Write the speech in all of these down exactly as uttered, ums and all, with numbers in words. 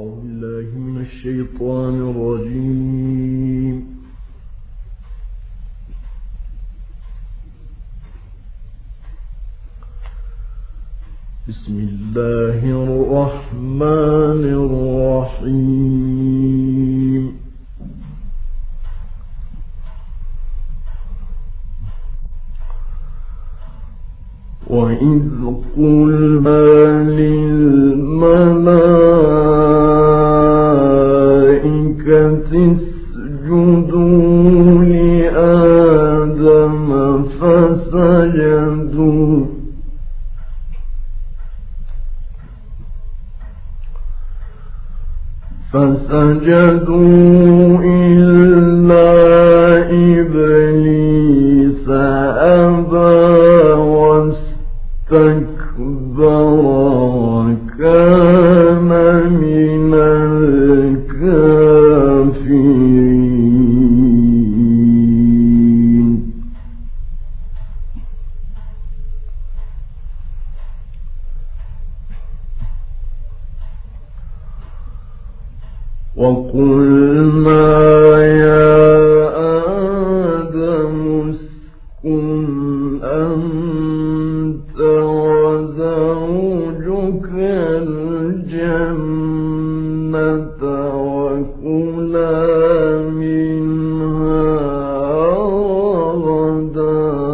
أعوذ بالله من الشيطان الرجيم. بسم الله الرحمن الرحيم. وإذ قلنا للملائكة اسجدوا لآدم فسجدوا فسجدوا إلا إبليس أبى واستكبر وكان من الكافرين. وقلنا يا آدم اسكن أنت وزوجك الجنة وكلا منها رغدا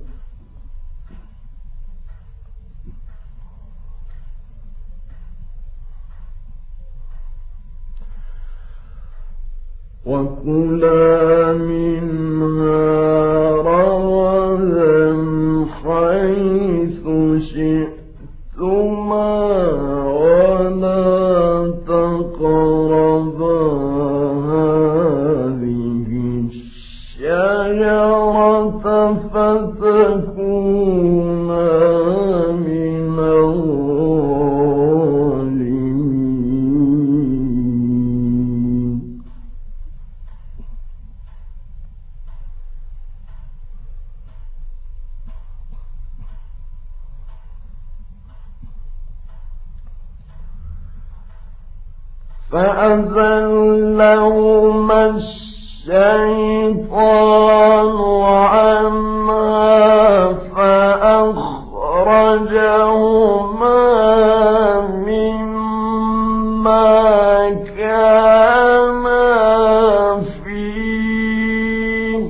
وكلا منها رغدا حيث شئتما ولا تقربا هذه الشجرة فتكونا من الظالمين. فأزلهما الشيطان عنها فأخرجهما مما كانا فيه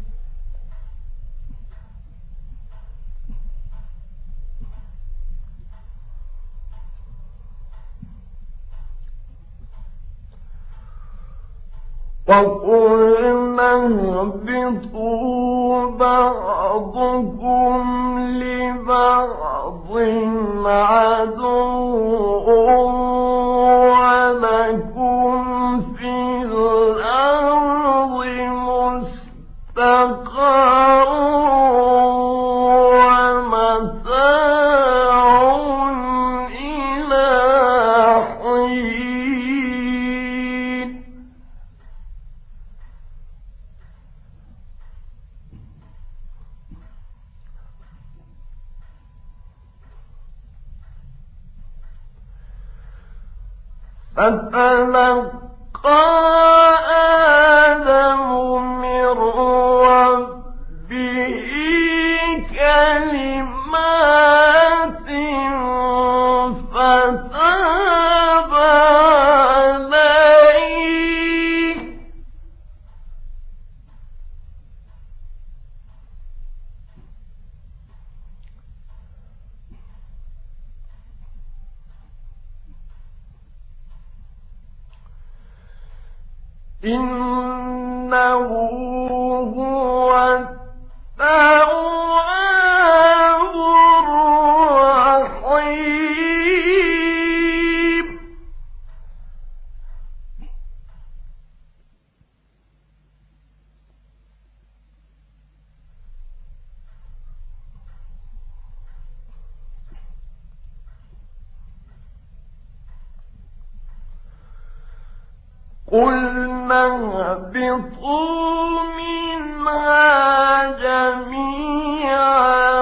وقلنا اهبطوا بعضكم لبعض عدو ولكم في الأرض مستقر ومتاع إلى حين. فتلقى آدم من ربه كلمات فتاب عليه إنه هو التواب الرحيم. قلنا اهبطوا منها جميعا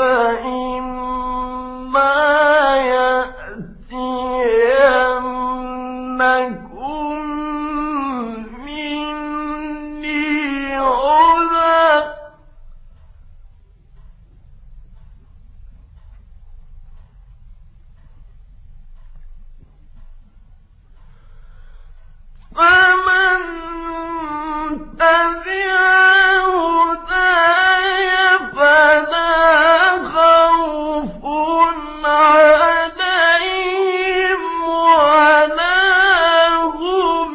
فإما يأتين مني هدى فمن تبع هداي فلا خوف عليهم ولا هم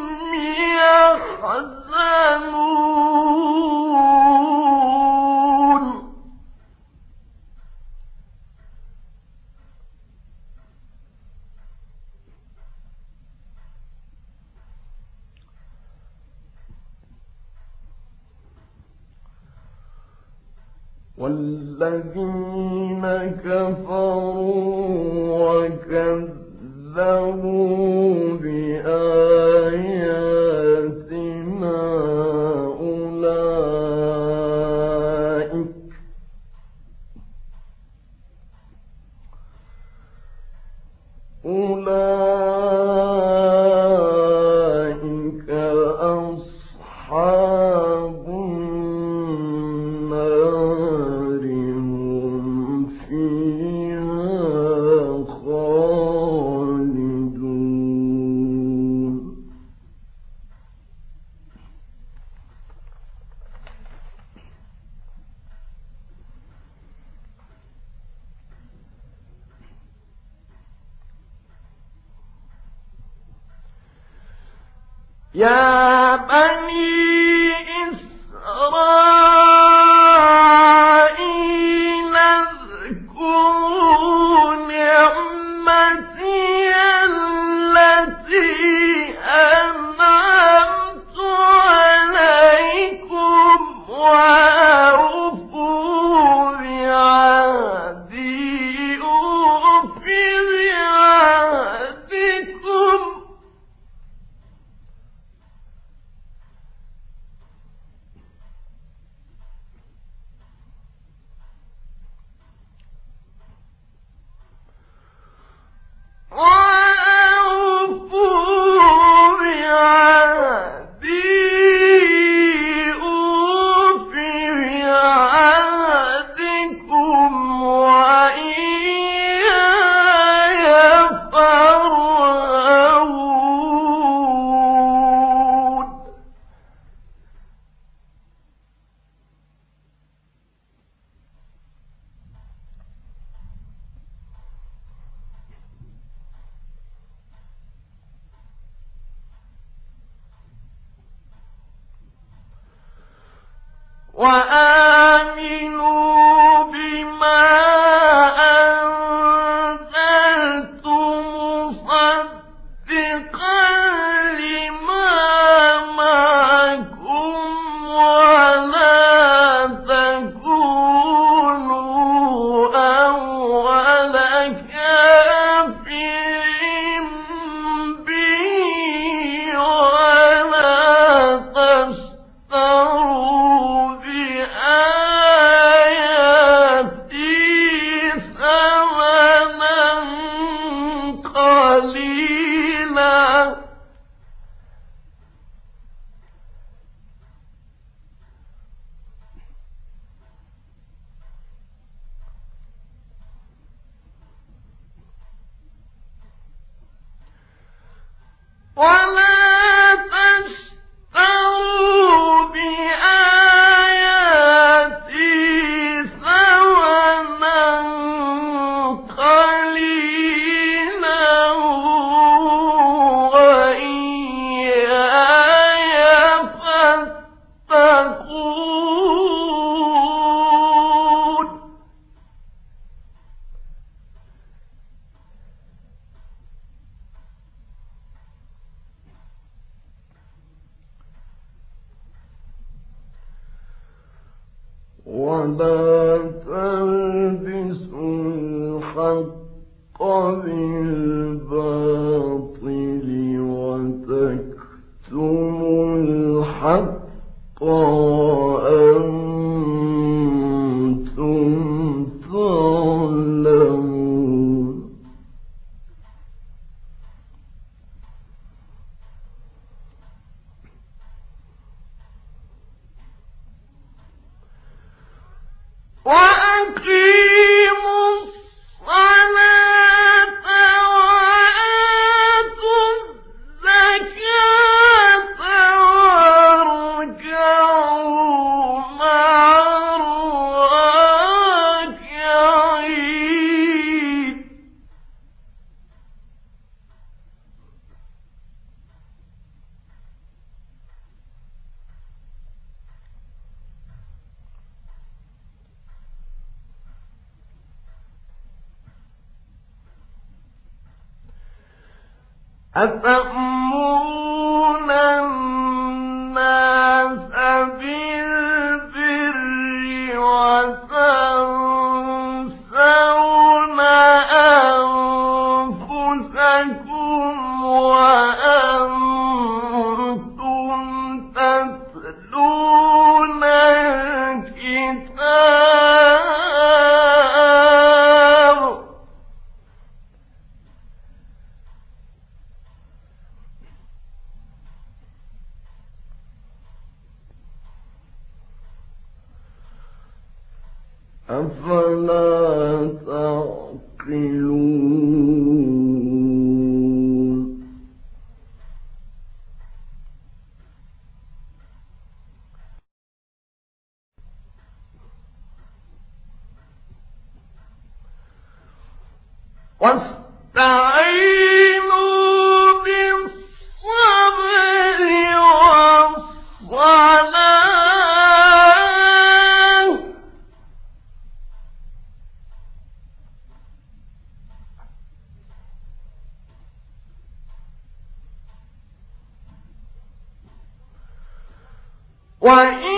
يحزنون والذين كفروا وكذبوا بآياتنا أولئك أولئك أصحاب النار هم فيها خالدون يا بني إسرائيل اذكروا نعمتي التي أنعمت عليكم وأوفوا بعهدي أوف بعهدكم وأوفوا بعهدي أوف بعهدكم وإياي فارهبون وآمنوا بما أنزلت مصدقا لما معكم ولا تكونوا أول كافر به ولا تشتروا بآياتي ثمنا قليلا ولا تشتروا بآياتي ثمنا قليلا وإياي فاتقون ولا تلبسوا الحق بالباطل وتكتموا الحق وأنتم تعلمون أتأمرون الناس بالبر وتنسون أنفسكم وأنتم تتلون الكتاب. أفلا تعقلون. واستعينوا بالصبر والصلاة وإن